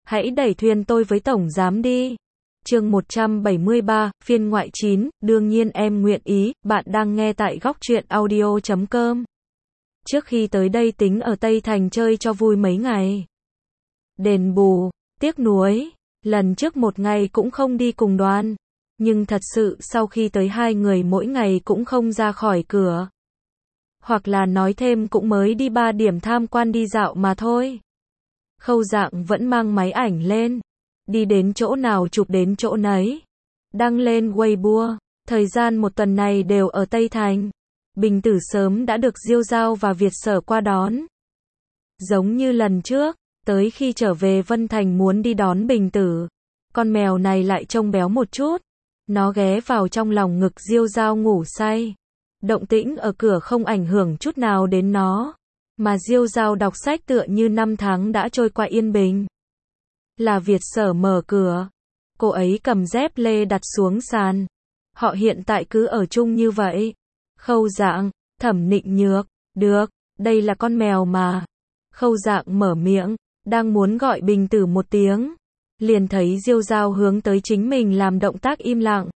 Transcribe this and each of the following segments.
Hãy đẩy thuyền tôi với tổng giám đi. Chương 173, phiên ngoại 9, đương nhiên em nguyện ý, bạn đang nghe tại góc truyện audio.com. Trước khi tới đây tính ở Tây Thành chơi cho vui mấy ngày. Đền bù, tiếc nuối, lần trước một ngày cũng không đi cùng đoàn. Nhưng thật sự sau khi tới hai người mỗi ngày cũng không ra khỏi cửa. Hoặc là nói thêm cũng mới đi 3 điểm tham quan đi dạo mà thôi. Khâu Dạng vẫn mang máy ảnh lên. Đi đến chỗ nào chụp đến chỗ nấy. Đăng lên Weibo. Thời gian một tuần này đều ở Tây Thành. Bình Tử sớm đã được Diêu Giao và Việt Sở qua đón. Giống như lần trước, tới khi trở về Vân Thành muốn đi đón Bình Tử. Con mèo này lại trông béo một chút. Nó ghé vào trong lòng ngực Diêu Giao ngủ say. Động tĩnh ở cửa không ảnh hưởng chút nào đến nó. Mà Diêu Giao đọc sách tựa như 5 tháng đã trôi qua yên bình. Là Việt Sở mở cửa. Cô ấy cầm dép lê đặt xuống sàn. Họ hiện tại cứ ở chung như vậy. Khâu Dạng, Thẩm Nịnh Nhược, được, đây là con mèo mà. Khâu Dạng mở miệng, đang muốn gọi Bình Tử một tiếng. Liền thấy Diêu Giao hướng tới chính mình làm động tác im lặng.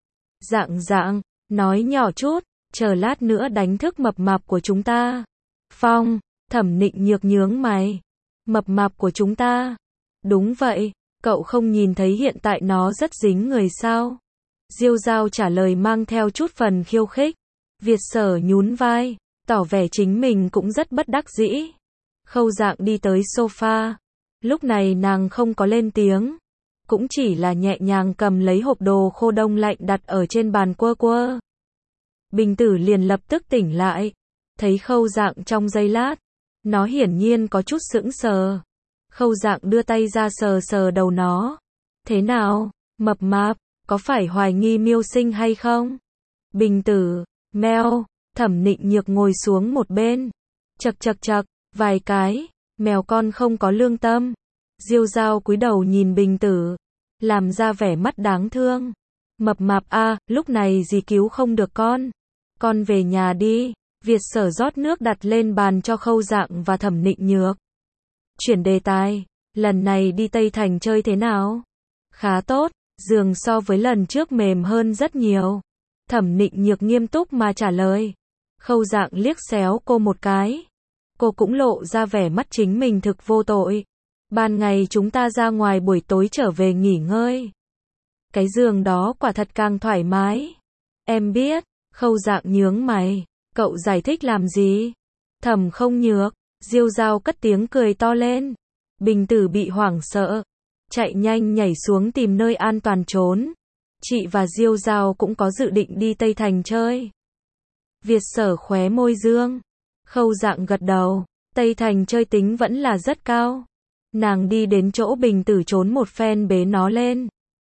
Dạng, nói nhỏ chút, chờ lát nữa đánh thức mập mạp của chúng ta. Phong, Thẩm Nịnh Nhược nhướng mày. Mập mạp của chúng ta. Đúng vậy, cậu không nhìn thấy hiện tại nó rất dính người sao? Diêu Giao trả lời mang theo chút phần khiêu khích. Việt Sở nhún vai, tỏ vẻ chính mình cũng rất bất đắc dĩ. Khâu Dạng đi tới sofa. Lúc này nàng không có lên tiếng. Cũng chỉ là nhẹ nhàng cầm lấy hộp đồ khô đông lạnh đặt ở trên bàn quơ. Bình Tử liền lập tức tỉnh lại. Thấy Khâu Dạng trong giây lát. Nó hiển nhiên có chút sững sờ. Khâu Dạng đưa tay ra sờ sờ đầu nó. Thế nào, mập mạp, có phải hoài nghi miêu sinh hay không? Bình Tử, mèo, Thẩm Nịnh Nhược ngồi xuống một bên. Chậc, vài cái, mèo con không có lương tâm. Diêu Giao cúi đầu nhìn Bình Tử, làm ra vẻ mắt đáng thương. Mập mạp a, lúc này gì cứu không được con về nhà đi. Việt Sở rót nước đặt lên bàn cho Khâu Dạng và Thẩm Nịnh Nhược. Chuyển đề tài, lần này đi Tây Thành chơi thế nào? Khá tốt, giường so với lần trước mềm hơn rất nhiều. Thẩm Nịnh Nhược nghiêm túc mà trả lời. Khâu Dạng liếc xéo cô một cái. Cô cũng lộ ra vẻ mắt chính mình thực vô tội. Ban ngày chúng ta ra ngoài, buổi tối trở về nghỉ ngơi. Cái giường đó quả thật càng thoải mái. Em biết. Khâu Dạng nhướng mày. Cậu giải thích làm gì? Thẩm không nhược. Diêu Giao cất tiếng cười to lên. Bình Tử bị hoảng sợ. Chạy nhanh nhảy xuống tìm nơi an toàn trốn. Chị và Diêu Giao cũng có dự định đi Tây Thành chơi. Việt Sở khóe môi dương. Khâu Dạng gật đầu. Tây Thành chơi tính vẫn là rất cao. Nàng đi đến chỗ Bình Tử trốn một phen bế nó lên.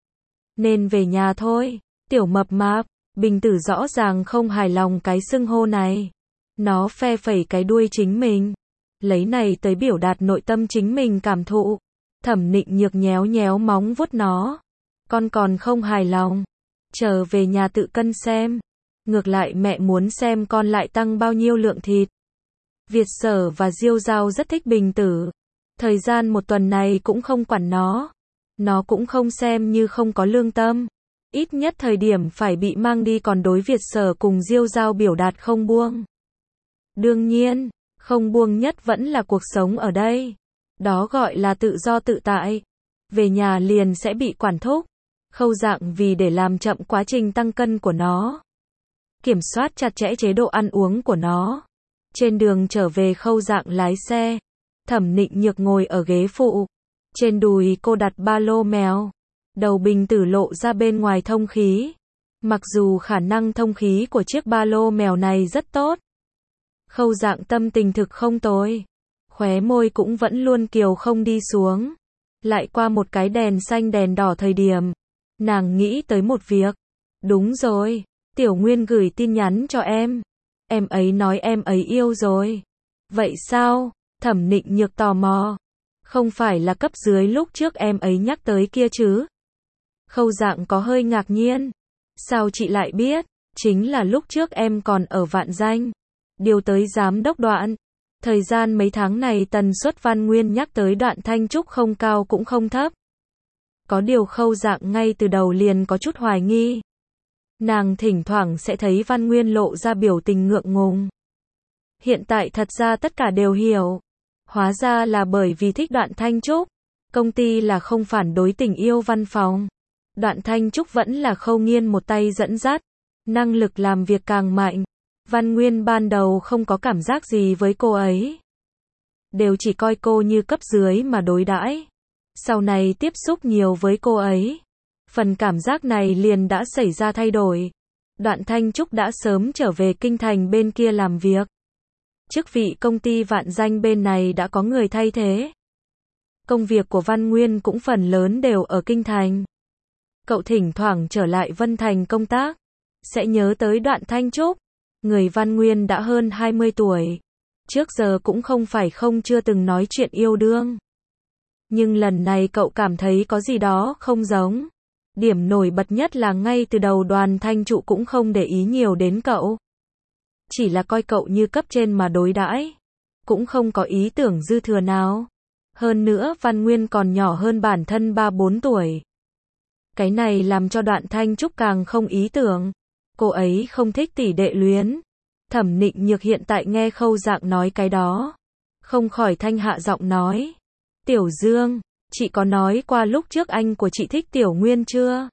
Nên về nhà thôi. Tiểu mập mạp. Bình Tử rõ ràng không hài lòng cái xưng hô này. Nó phe phẩy cái đuôi chính mình. Lấy này tới biểu đạt nội tâm chính mình cảm thụ. Thẩm Nịnh Nhược nhéo nhéo móng vuốt nó. Con còn không hài lòng. Trở về nhà tự cân xem. Ngược lại mẹ muốn xem con lại tăng bao nhiêu lượng thịt. Việt Sở và Diêu Giao rất thích Bình Tử. Thời gian một tuần này cũng không quản nó. Nó cũng không xem như không có lương tâm. Ít nhất thời điểm phải bị mang đi, còn đối Việt Sở cùng Diêu Giao biểu đạt không buông. Đương nhiên, không buông nhất vẫn là cuộc sống ở đây. Đó gọi là tự do tự tại. Về nhà liền sẽ bị quản thúc. Khâu Dạng vì để làm chậm quá trình tăng cân của nó. Kiểm soát chặt chẽ chế độ ăn uống của nó. Trên đường trở về Khâu Dạng lái xe. Thẩm Nịnh Nhược ngồi ở ghế phụ. Trên đùi cô đặt ba lô mèo. Đầu Bình Tử lộ ra bên ngoài thông khí. Mặc dù khả năng thông khí của chiếc ba lô mèo này rất tốt. Khâu Dạng tâm tình thực không tồi. Khóe môi cũng vẫn luôn kiều không đi xuống. Lại qua một cái đèn xanh đèn đỏ thời điểm. Nàng nghĩ tới một việc. Đúng rồi, Tiểu Nguyên gửi tin nhắn cho em. Em ấy nói em ấy yêu rồi. Vậy sao? Thẩm Nịnh Nhược tò mò. Không phải là cấp dưới lúc trước em ấy nhắc tới kia chứ? Khâu Dạng có hơi ngạc nhiên. Sao chị lại biết? Chính là lúc trước em còn ở Vạn Danh. Điều tới giám đốc Đoạn. Thời gian mấy tháng này tần suất Văn Nguyên nhắc tới Đoạn Thanh Trúc không cao cũng không thấp. Có điều Khâu Dạng ngay từ đầu liền có chút hoài nghi. Nàng thỉnh thoảng sẽ thấy Văn Nguyên lộ ra biểu tình ngượng ngùng. Hiện tại thật ra tất cả đều hiểu. Hóa ra là bởi vì thích Đoạn Thanh Trúc. Công ty là không phản đối tình yêu văn phòng. Đoạn Thanh Trúc vẫn là Khâu Nghiên một tay dẫn dắt. Năng lực làm việc càng mạnh. Văn Nguyên ban đầu không có cảm giác gì với cô ấy. Đều chỉ coi cô như cấp dưới mà đối đãi. Sau này tiếp xúc nhiều với cô ấy. Phần cảm giác này liền đã xảy ra thay đổi. Đoạn Thanh Trúc đã sớm trở về kinh thành bên kia làm việc. Chức vị công ty Vạn Danh bên này đã có người thay thế. Công việc của Văn Nguyên cũng phần lớn đều ở kinh thành. Cậu thỉnh thoảng trở lại Vân Thành công tác, sẽ nhớ tới Đoạn Thanh Trúc. Người Văn Nguyên đã hơn 20 tuổi. Trước giờ cũng không phải không chưa từng nói chuyện yêu đương. Nhưng lần này cậu cảm thấy có gì đó không giống. Điểm nổi bật nhất là ngay từ đầu Đoàn Thanh Trụ cũng không để ý nhiều đến cậu. Chỉ là coi cậu như cấp trên mà đối đãi. Cũng không có ý tưởng dư thừa nào. Hơn nữa Văn Nguyên còn nhỏ hơn bản thân 3-4 tuổi. Cái này làm cho Đoạn Thanh Trúc càng không ý tưởng. Cô ấy không thích tỷ đệ luyến. Thẩm Nịnh Nhược hiện tại nghe Khâu Dạng nói cái đó. Không khỏi thanh hạ giọng nói. Tiểu Dương, chị có nói qua lúc trước anh của chị thích Tiểu Nguyên chưa?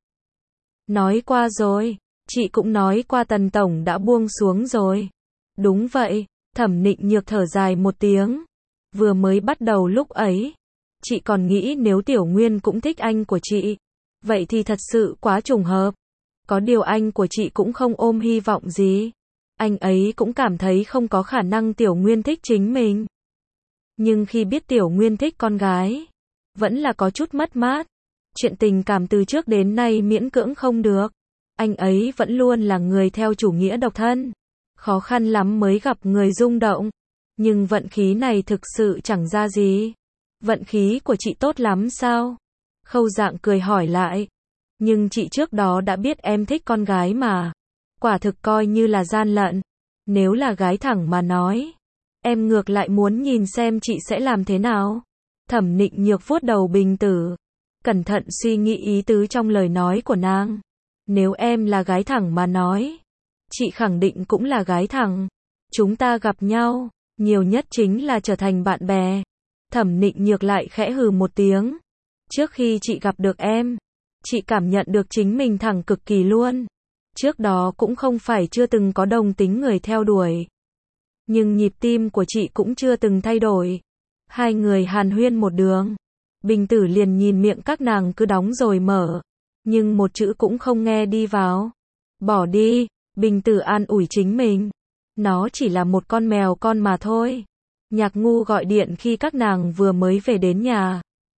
Nói qua rồi. Chị cũng nói qua Tần Tổng đã buông xuống rồi. Đúng vậy. Thẩm Nịnh Nhược thở dài một tiếng. Vừa mới bắt đầu lúc ấy, chị còn nghĩ nếu Tiểu Nguyên cũng thích anh của chị, vậy thì thật sự quá trùng hợp. Có điều anh của chị cũng không ôm hy vọng gì. Anh ấy cũng cảm thấy không có khả năng Tiểu Nguyên thích chính mình. Nhưng khi biết Tiểu Nguyên thích con gái, vẫn là có chút mất mát. Chuyện tình cảm từ trước đến nay miễn cưỡng không được. Anh ấy vẫn luôn là người theo chủ nghĩa độc thân. Khó khăn lắm mới gặp người rung động. Nhưng vận khí này thực sự chẳng ra gì. Vận khí của chị tốt lắm sao? Khâu Dạng cười hỏi lại. Nhưng chị trước đó đã biết em thích con gái mà. Quả thực coi như là gian lận. Nếu là gái thẳng mà nói, em ngược lại muốn nhìn xem chị sẽ làm thế nào. Thẩm Nịnh Nhược vuốt đầu Bình Tử, cẩn thận suy nghĩ ý tứ trong lời nói của nàng. Nếu em là gái thẳng mà nói, chị khẳng định cũng là gái thẳng. Chúng ta gặp nhau, nhiều nhất chính là trở thành bạn bè. Thẩm Nịnh Nhược lại khẽ hừ một tiếng. Trước khi chị gặp được em, chị cảm nhận được chính mình thẳng cực kỳ luôn. Trước đó cũng không phải chưa từng có đồng tính người theo đuổi. Nhưng nhịp tim của chị cũng chưa từng thay đổi. Hai người hàn huyên một đường. Bình Tử liền nhìn miệng các nàng cứ đóng rồi mở. Nhưng một chữ cũng không nghe đi vào. Bỏ đi, Bình Tử an ủi chính mình. Nó chỉ là một con mèo con mà thôi. Nhạc Ngu gọi điện khi các nàng vừa mới về đến nhà.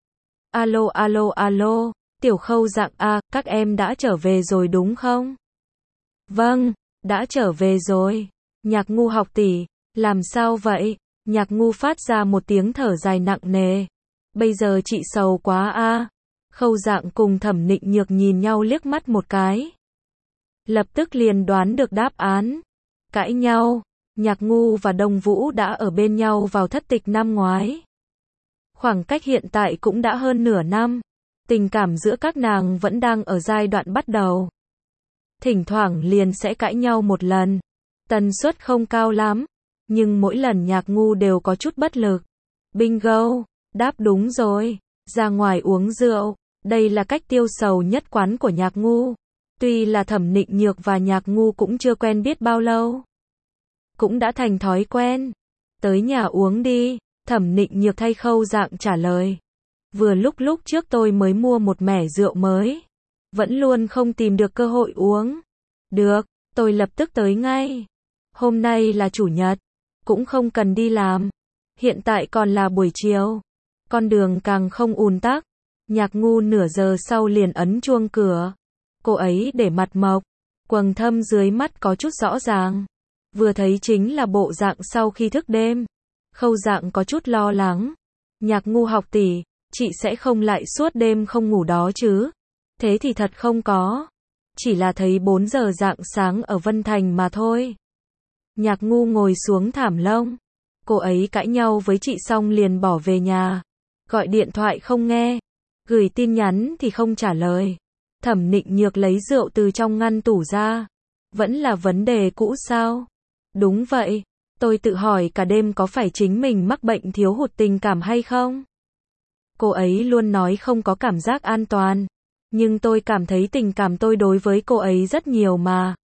Alo alo alo, Tiểu Khâu Dạng a, các em đã trở về rồi đúng không? Vâng, đã trở về rồi. Nhạc Ngu học tỷ, làm sao vậy? Nhạc Ngu phát ra một tiếng thở dài nặng nề. Bây giờ chị sầu quá a. Khâu Dạng cùng Thẩm Nịnh Nhược nhìn nhau liếc mắt một cái. Lập tức liền đoán được đáp án. Cãi nhau. Nhạc Ngu và Đông Vũ đã ở bên nhau vào thất tịch năm ngoái. Khoảng cách hiện tại cũng đã hơn nửa năm. Tình cảm giữa các nàng vẫn đang ở giai đoạn bắt đầu. Thỉnh thoảng liền sẽ cãi nhau một lần. Tần suất không cao lắm. Nhưng mỗi lần Nhạc Ngu đều có chút bất lực. Bingo, đáp đúng rồi. Ra ngoài uống rượu. Đây là cách tiêu sầu nhất quán của Nhạc Ngu. Tuy là Thẩm Nịnh Nhược và Nhạc Ngu cũng chưa quen biết bao lâu. Cũng đã thành thói quen. Tới nhà uống đi. Thẩm Nịnh Nhược thay Khâu Dạng trả lời. Vừa lúc trước tôi mới mua một mẻ rượu mới. Vẫn luôn không tìm được cơ hội uống. Được, tôi lập tức tới ngay. Hôm nay là chủ nhật. Cũng không cần đi làm. Hiện tại còn là buổi chiều. Con đường càng không ùn tắc. Nhạc Ngu nửa giờ sau liền ấn chuông cửa. Cô ấy để mặt mộc. Quầng thâm dưới mắt có chút rõ ràng. Vừa thấy chính là bộ dạng sau khi thức đêm. Khâu Dạng có chút lo lắng. Nhạc Ngu học tỷ, chị sẽ không lại suốt đêm không ngủ đó chứ? Thế thì thật không có. Chỉ là thấy 4 giờ rạng sáng ở Vân Thành mà thôi. Nhạc Ngu ngồi xuống thảm lông. Cô ấy cãi nhau với chị xong liền bỏ về nhà. Gọi điện thoại không nghe. Gửi tin nhắn thì không trả lời. Thẩm Nịnh Nhược lấy rượu từ trong ngăn tủ ra. Vẫn là vấn đề cũ sao? Đúng vậy. Tôi tự hỏi cả đêm có phải chính mình mắc bệnh thiếu hụt tình cảm hay không? Cô ấy luôn nói không có cảm giác an toàn. Nhưng tôi cảm thấy tình cảm tôi đối với cô ấy rất nhiều mà.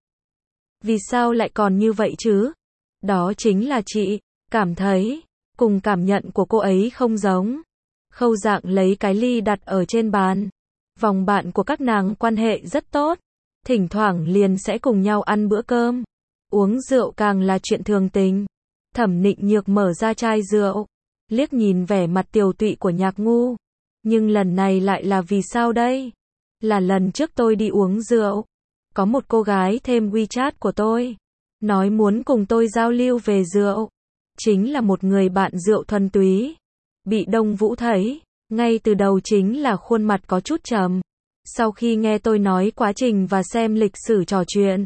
Vì sao lại còn như vậy chứ? Đó chính là chị cảm thấy cùng cảm nhận của cô ấy không giống. Khâu Dạng lấy cái ly đặt ở trên bàn. Vòng bạn của các nàng quan hệ rất tốt. Thỉnh thoảng liền sẽ cùng nhau ăn bữa cơm. Uống rượu càng là chuyện thường tình. Thẩm Nịnh Nhược mở ra chai rượu. Liếc nhìn vẻ mặt tiều tụy của Nhạc Ngu. Nhưng lần này lại là vì sao đây? Là lần trước tôi đi uống rượu. Có một cô gái thêm WeChat của tôi. Nói muốn cùng tôi giao lưu về rượu. Chính là một người bạn rượu thuần túy. Bị Đông Vũ thấy. Ngay từ đầu chính là khuôn mặt có chút trầm. Sau khi nghe tôi nói quá trình và xem lịch sử trò chuyện.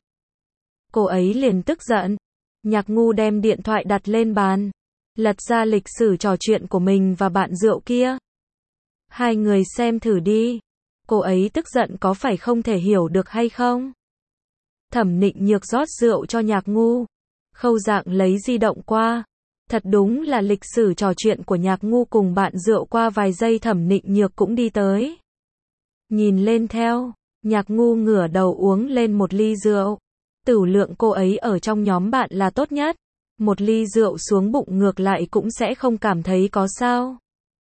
Cô ấy liền tức giận. Nhạc Ngu đem điện thoại đặt lên bàn. Lật ra lịch sử trò chuyện của mình và bạn rượu kia. Hai người xem thử đi. Cô ấy tức giận có phải không thể hiểu được hay không? Thẩm Nịnh Nhược rót rượu cho Nhạc Ngu. Khâu Dạng lấy di động qua. Thật đúng là lịch sử trò chuyện của Nhạc Ngu cùng bạn rượu qua vài giây Thẩm Nịnh Nhược cũng đi tới. Nhìn lên theo. Nhạc Ngu ngửa đầu uống lên một ly rượu. Tửu lượng cô ấy ở trong nhóm bạn là tốt nhất. Một ly rượu xuống bụng ngược lại cũng sẽ không cảm thấy có sao.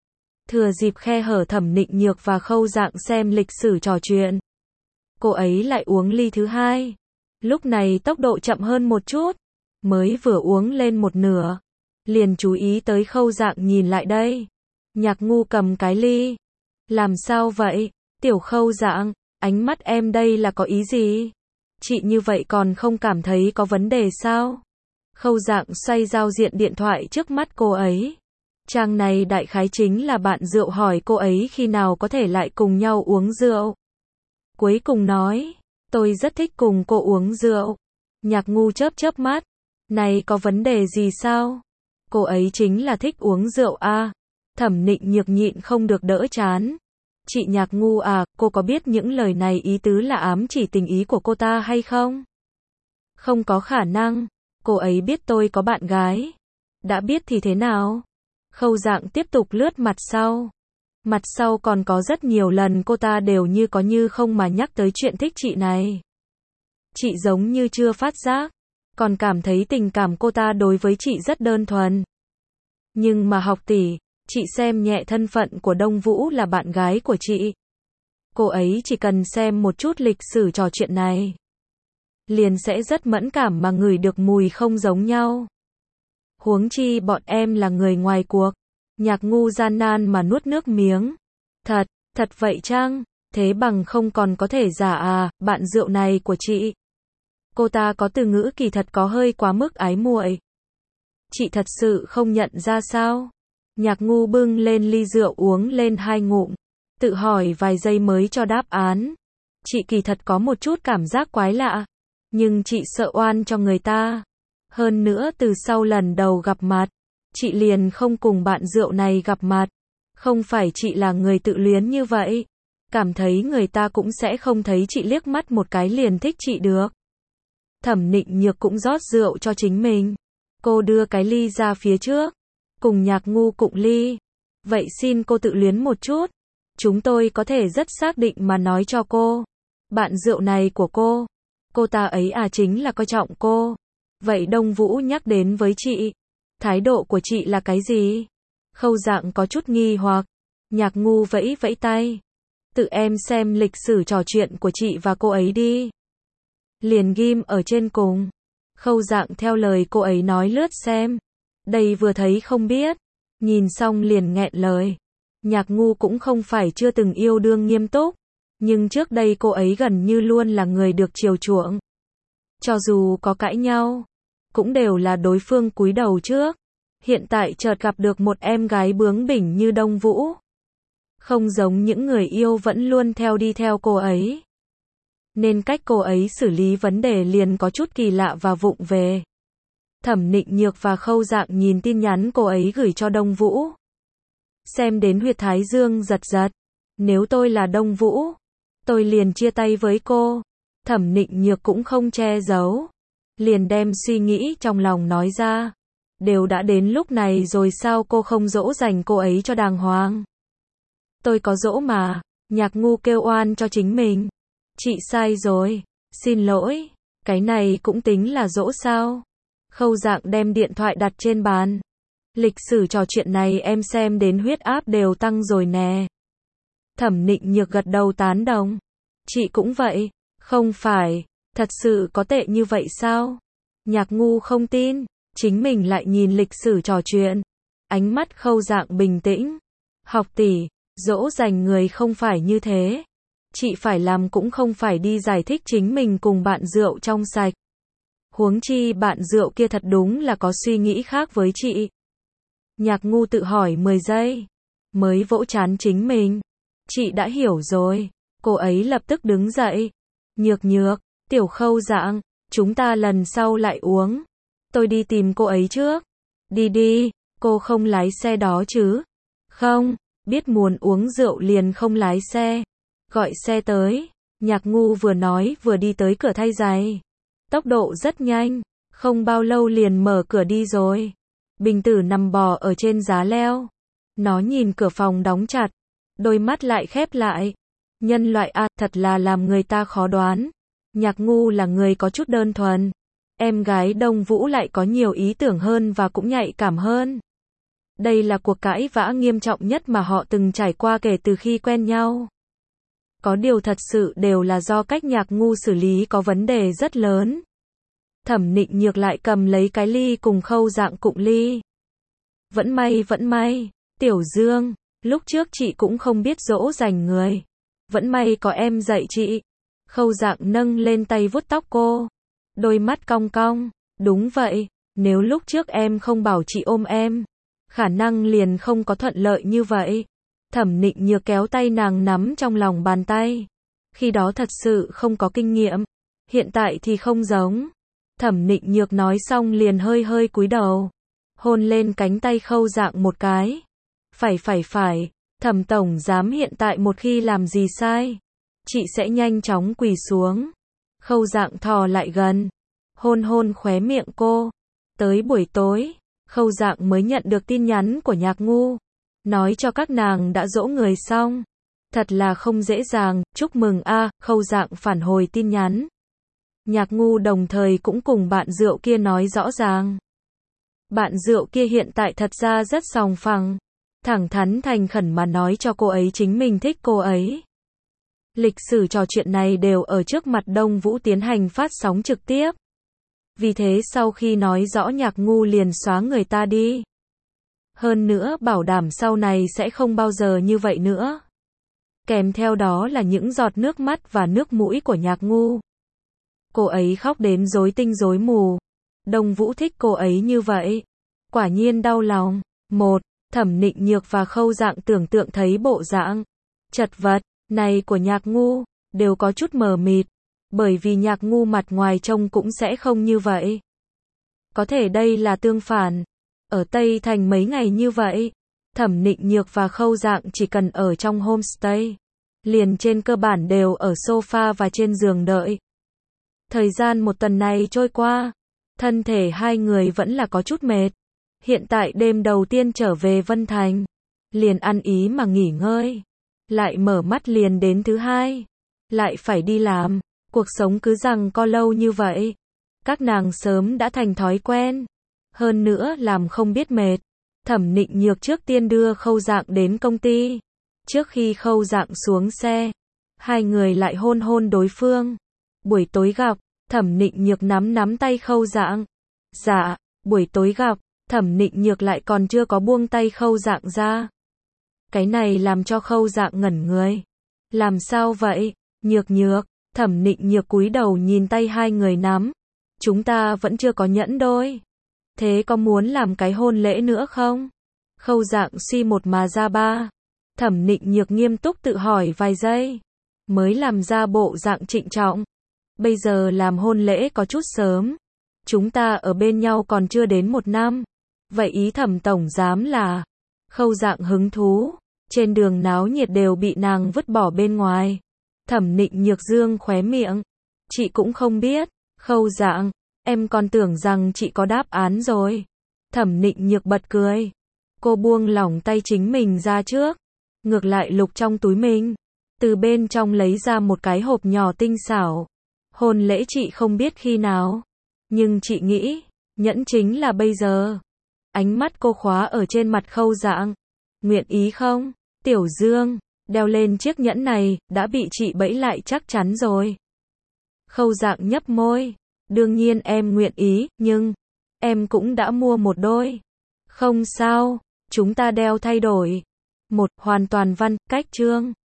Thừa dịp khe hở Thẩm Nịnh Nhược và Khâu Dạng xem lịch sử trò chuyện. Cô ấy lại uống ly thứ hai. Lúc này tốc độ chậm hơn một chút. Mới vừa uống lên một nửa. Liền chú ý tới Khâu Dạng nhìn lại đây. Nhạc Ngu cầm cái ly. Làm sao vậy? Tiểu Khâu Dạng, ánh mắt em đây là có ý gì? Chị như vậy còn không cảm thấy có vấn đề sao? Khâu Dạng xoay giao diện điện thoại trước mắt cô ấy. Trang này đại khái chính là bạn rượu hỏi cô ấy khi nào có thể lại cùng nhau uống rượu. Cuối cùng nói, tôi rất thích cùng cô uống rượu. Nhạc Ngu chớp chớp mắt. Này có vấn đề gì sao? Cô ấy chính là thích uống rượu à? Thẩm Nịnh Nhược nhịn không được đỡ chán. Chị Nhạc Ngu à, cô có biết những lời này ý tứ là ám chỉ tình ý của cô ta hay không? Không có khả năng. Cô ấy biết tôi có bạn gái. Đã biết thì thế nào? Khâu Dạng tiếp tục lướt mặt sau. Mặt sau còn có rất nhiều lần cô ta đều như có như không mà nhắc tới chuyện thích chị này. Chị giống như chưa phát giác. Còn cảm thấy tình cảm cô ta đối với chị rất đơn thuần. Nhưng mà học tỷ, chị xem nhẹ thân phận của Đông Vũ là bạn gái của chị. Cô ấy chỉ cần xem một chút lịch sử trò chuyện này. Liền sẽ rất mẫn cảm mà ngửi được mùi không giống nhau. Huống chi bọn em là người ngoài cuộc. Nhạc Ngu gian nan mà nuốt nước miếng. Thật vậy chăng? Thế bằng không còn có thể giả à, bạn rượu này của chị. Cô ta có từ ngữ kỳ thật có hơi quá mức ái muội. Chị thật sự không nhận ra sao? Nhạc Ngu bưng lên ly rượu uống lên 2 ngụm. Tự hỏi vài giây mới cho đáp án. Chị kỳ thật có một chút cảm giác quái lạ. Nhưng chị sợ oan cho người ta. Hơn nữa từ sau lần đầu gặp mặt, chị liền không cùng bạn rượu này gặp mặt. Không phải chị là người tự luyến như vậy. Cảm thấy người ta cũng sẽ không thấy chị liếc mắt một cái liền thích chị được. Thẩm Nịnh Nhược cũng rót rượu cho chính mình. Cô đưa cái ly ra phía trước. Cùng Nhạc Ngu cụng ly. Vậy xin cô tự luyến một chút. Chúng tôi có thể rất xác định mà nói cho cô. Bạn rượu này của cô ta ấy à chính là coi trọng cô. Vậy Đông Vũ nhắc đến với chị. Thái độ của chị là cái gì? Khâu Dạng có chút nghi hoặc. Nhạc Ngu vẫy vẫy tay. Tự em xem lịch sử trò chuyện của chị và cô ấy đi. Liền ghim ở trên cùng. Khâu Dạng theo lời cô ấy nói lướt xem. Đây vừa thấy không biết. Nhìn xong liền nghẹn lời. Nhạc Ngu cũng không phải chưa từng yêu đương nghiêm túc. Nhưng trước đây cô ấy gần như luôn là người được chiều chuộng. Cho dù có cãi nhau, cũng đều là đối phương cúi đầu trước. Hiện tại chợt gặp được một em gái bướng bỉnh như Đông Vũ. Không giống những người yêu vẫn luôn đi theo cô ấy. Nên cách cô ấy xử lý vấn đề liền có chút kỳ lạ và vụng về. Thẩm Nịnh Nhược và Khâu Dạng nhìn tin nhắn cô ấy gửi cho Đông Vũ. Xem đến huyệt thái dương giật giật. Nếu tôi là Đông Vũ, tôi liền chia tay với cô. Thẩm Nịnh Nhược cũng không che giấu. Liền đem suy nghĩ trong lòng nói ra. Đều đã đến lúc này rồi sao cô không dỗ dành cô ấy cho đàng hoàng. Tôi có dỗ mà. Nhạc Ngu kêu oan cho chính mình. Chị sai rồi. Xin lỗi. Cái này cũng tính là dỗ sao? Khâu Dạng đem điện thoại đặt trên bàn. Lịch sử trò chuyện này em xem đến huyết áp đều tăng rồi nè. Thẩm Nịnh Nhược gật đầu tán đồng. Chị cũng vậy. Không phải. Thật sự có tệ như vậy sao? Nhạc Ngu không tin. Chính mình lại nhìn lịch sử trò chuyện. Ánh mắt Khâu Dạng bình tĩnh. Học tỷ, dỗ dành người không phải như thế. Chị phải làm cũng không phải đi giải thích chính mình cùng bạn rượu trong sạch. Huống chi bạn rượu kia thật đúng là có suy nghĩ khác với chị. Nhạc Ngu tự hỏi 10 giây. Mới vỗ trán chính mình. Chị đã hiểu rồi. Cô ấy lập tức đứng dậy. Nhược Nhược, Tiểu Khâu Dạng, chúng ta lần sau lại uống. Tôi đi tìm cô ấy trước. Đi đi, cô không lái xe đó chứ? Không, biết muốn uống rượu liền không lái xe. Gọi xe tới. Nhạc Ngu vừa nói vừa đi tới cửa thay giày. Tốc độ rất nhanh, không bao lâu liền mở cửa đi rồi. Bình Tử nằm bò ở trên giá leo. Nó nhìn cửa phòng đóng chặt, đôi mắt lại khép lại. Nhân loại a, thật là làm người ta khó đoán. Nhạc Ngu là người có chút đơn thuần. Em gái Đông Vũ lại có nhiều ý tưởng hơn và cũng nhạy cảm hơn. Đây là cuộc cãi vã nghiêm trọng nhất mà họ từng trải qua kể từ khi quen nhau. Có điều thật sự đều là do cách Nhạc Ngu xử lý có vấn đề rất lớn. Thẩm Nịnh Nhược lại cầm lấy cái ly cùng Khâu Dạng cụng ly. Vẫn may, Tiểu Dương, lúc trước chị cũng không biết dỗ dành người. Vẫn may có em dạy chị. Khâu Dạng nâng lên tay vuốt tóc cô. Đôi mắt cong cong, đúng vậy, nếu lúc trước em không bảo chị ôm em, khả năng liền không có thuận lợi như vậy. Thẩm Nịnh Nhược kéo tay nàng nắm trong lòng bàn tay. Khi đó thật sự không có kinh nghiệm. Hiện tại thì không giống. Thẩm Nịnh Nhược nói xong liền hơi hơi cúi đầu. Hôn lên cánh tay Khâu Dạng một cái. Phải. Thẩm tổng giám hiện tại một khi làm gì sai, chị sẽ nhanh chóng quỳ xuống. Khâu Dạng thò lại gần. Hôn khóe miệng cô. Tới buổi tối, Khâu Dạng mới nhận được tin nhắn của Nhạc Ngu. Nói cho các nàng đã dỗ người xong. Thật là không dễ dàng, chúc mừng a. Khâu Dạng phản hồi tin nhắn. Nhạc Ngu đồng thời cũng cùng bạn rượu kia nói rõ ràng. Bạn rượu kia hiện tại thật ra rất sòng phẳng. Thẳng thắn thành khẩn mà nói cho cô ấy chính mình thích cô ấy. Lịch sử trò chuyện này đều ở trước mặt Đông Vũ tiến hành phát sóng trực tiếp. Vì thế sau khi nói rõ Nhạc Ngu liền xóa người ta đi. Hơn nữa bảo đảm sau này sẽ không bao giờ như vậy nữa. Kèm theo đó là những giọt nước mắt và nước mũi của Nhạc Ngu. Cô ấy khóc đến rối tinh rối mù. Đông Vũ thích cô ấy như vậy. Quả nhiên đau lòng. Thẩm Nịnh Nhược và Khâu Dạng tưởng tượng thấy bộ dạng chật vật này của Nhạc Ngu, đều có chút mờ mịt. Bởi vì Nhạc Ngu mặt ngoài trông cũng sẽ không như vậy. Có thể đây là tương phản. Ở Tây Thành mấy ngày như vậy, Thẩm Nịnh Nhược và Khâu Dạng chỉ cần ở trong homestay, liền trên cơ bản đều ở sofa và trên giường đợi. Thời gian một tuần này trôi qua, thân thể hai người vẫn là có chút mệt. Hiện tại đêm đầu tiên trở về Vân Thành, liền ăn ý mà nghỉ ngơi. Lại mở mắt liền đến thứ hai, lại phải đi làm. Cuộc sống cứ rằng co lâu như vậy, các nàng sớm đã thành thói quen. Hơn nữa làm không biết mệt. Thẩm Nịnh Nhược trước tiên đưa Khâu Dạng đến công ty. Trước khi Khâu Dạng xuống xe, hai người lại hôn đối phương. Buổi tối gặp, Thẩm Nịnh Nhược nắm tay Khâu Dạng. Dạ, buổi tối gặp, Thẩm Nịnh Nhược lại còn chưa có buông tay Khâu Dạng ra. Cái này làm cho Khâu Dạng ngẩn người. Làm sao vậy? Nhược, Thẩm Nịnh Nhược cúi đầu nhìn tay hai người nắm. Chúng ta vẫn chưa có nhẫn đôi. Thế có muốn làm cái hôn lễ nữa không? Khâu Dạng suy một mà ra ba. Thẩm Nịnh Nhược nghiêm túc tự hỏi vài giây, mới làm ra bộ dạng trịnh trọng. Bây giờ làm hôn lễ có chút sớm. Chúng ta ở bên nhau còn chưa đến 1 năm. Vậy ý Thẩm tổng giám là? Khâu Dạng hứng thú. Trên đường náo nhiệt đều bị nàng vứt bỏ bên ngoài. Thẩm Nịnh Nhược dương khóe miệng. Chị cũng không biết. Khâu Dạng, em còn tưởng rằng chị có đáp án rồi. Thẩm Nịnh Nhược bật cười. Cô buông lỏng tay chính mình ra trước. Ngược lại lục trong túi mình. Từ bên trong lấy ra một cái hộp nhỏ tinh xảo. Hôn lễ chị không biết khi nào. Nhưng chị nghĩ, nhẫn chính là bây giờ. Ánh mắt cô khóa ở trên mặt Khâu Dạng. Nguyện ý không? Tiểu Dương, đeo lên chiếc nhẫn này, đã bị chị bẫy lại chắc chắn rồi. Khâu Dạng nhấp môi. Đương nhiên em nguyện ý, nhưng em cũng đã mua một đôi. Không sao, chúng ta đeo thay đổi. Hoàn toàn văn, cách chương.